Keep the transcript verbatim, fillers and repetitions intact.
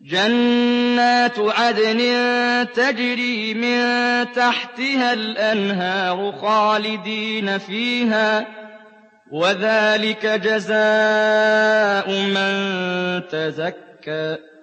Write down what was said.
جَنَّاتُ عَدْنٍ تَجْرِي مِن تَحْتِهَا الْأَنْهَارُ خَالِدِينَ فِيهَا ۚ وَذَٰلِكَ جَزَاءُ مَن تَزَكَّىٰ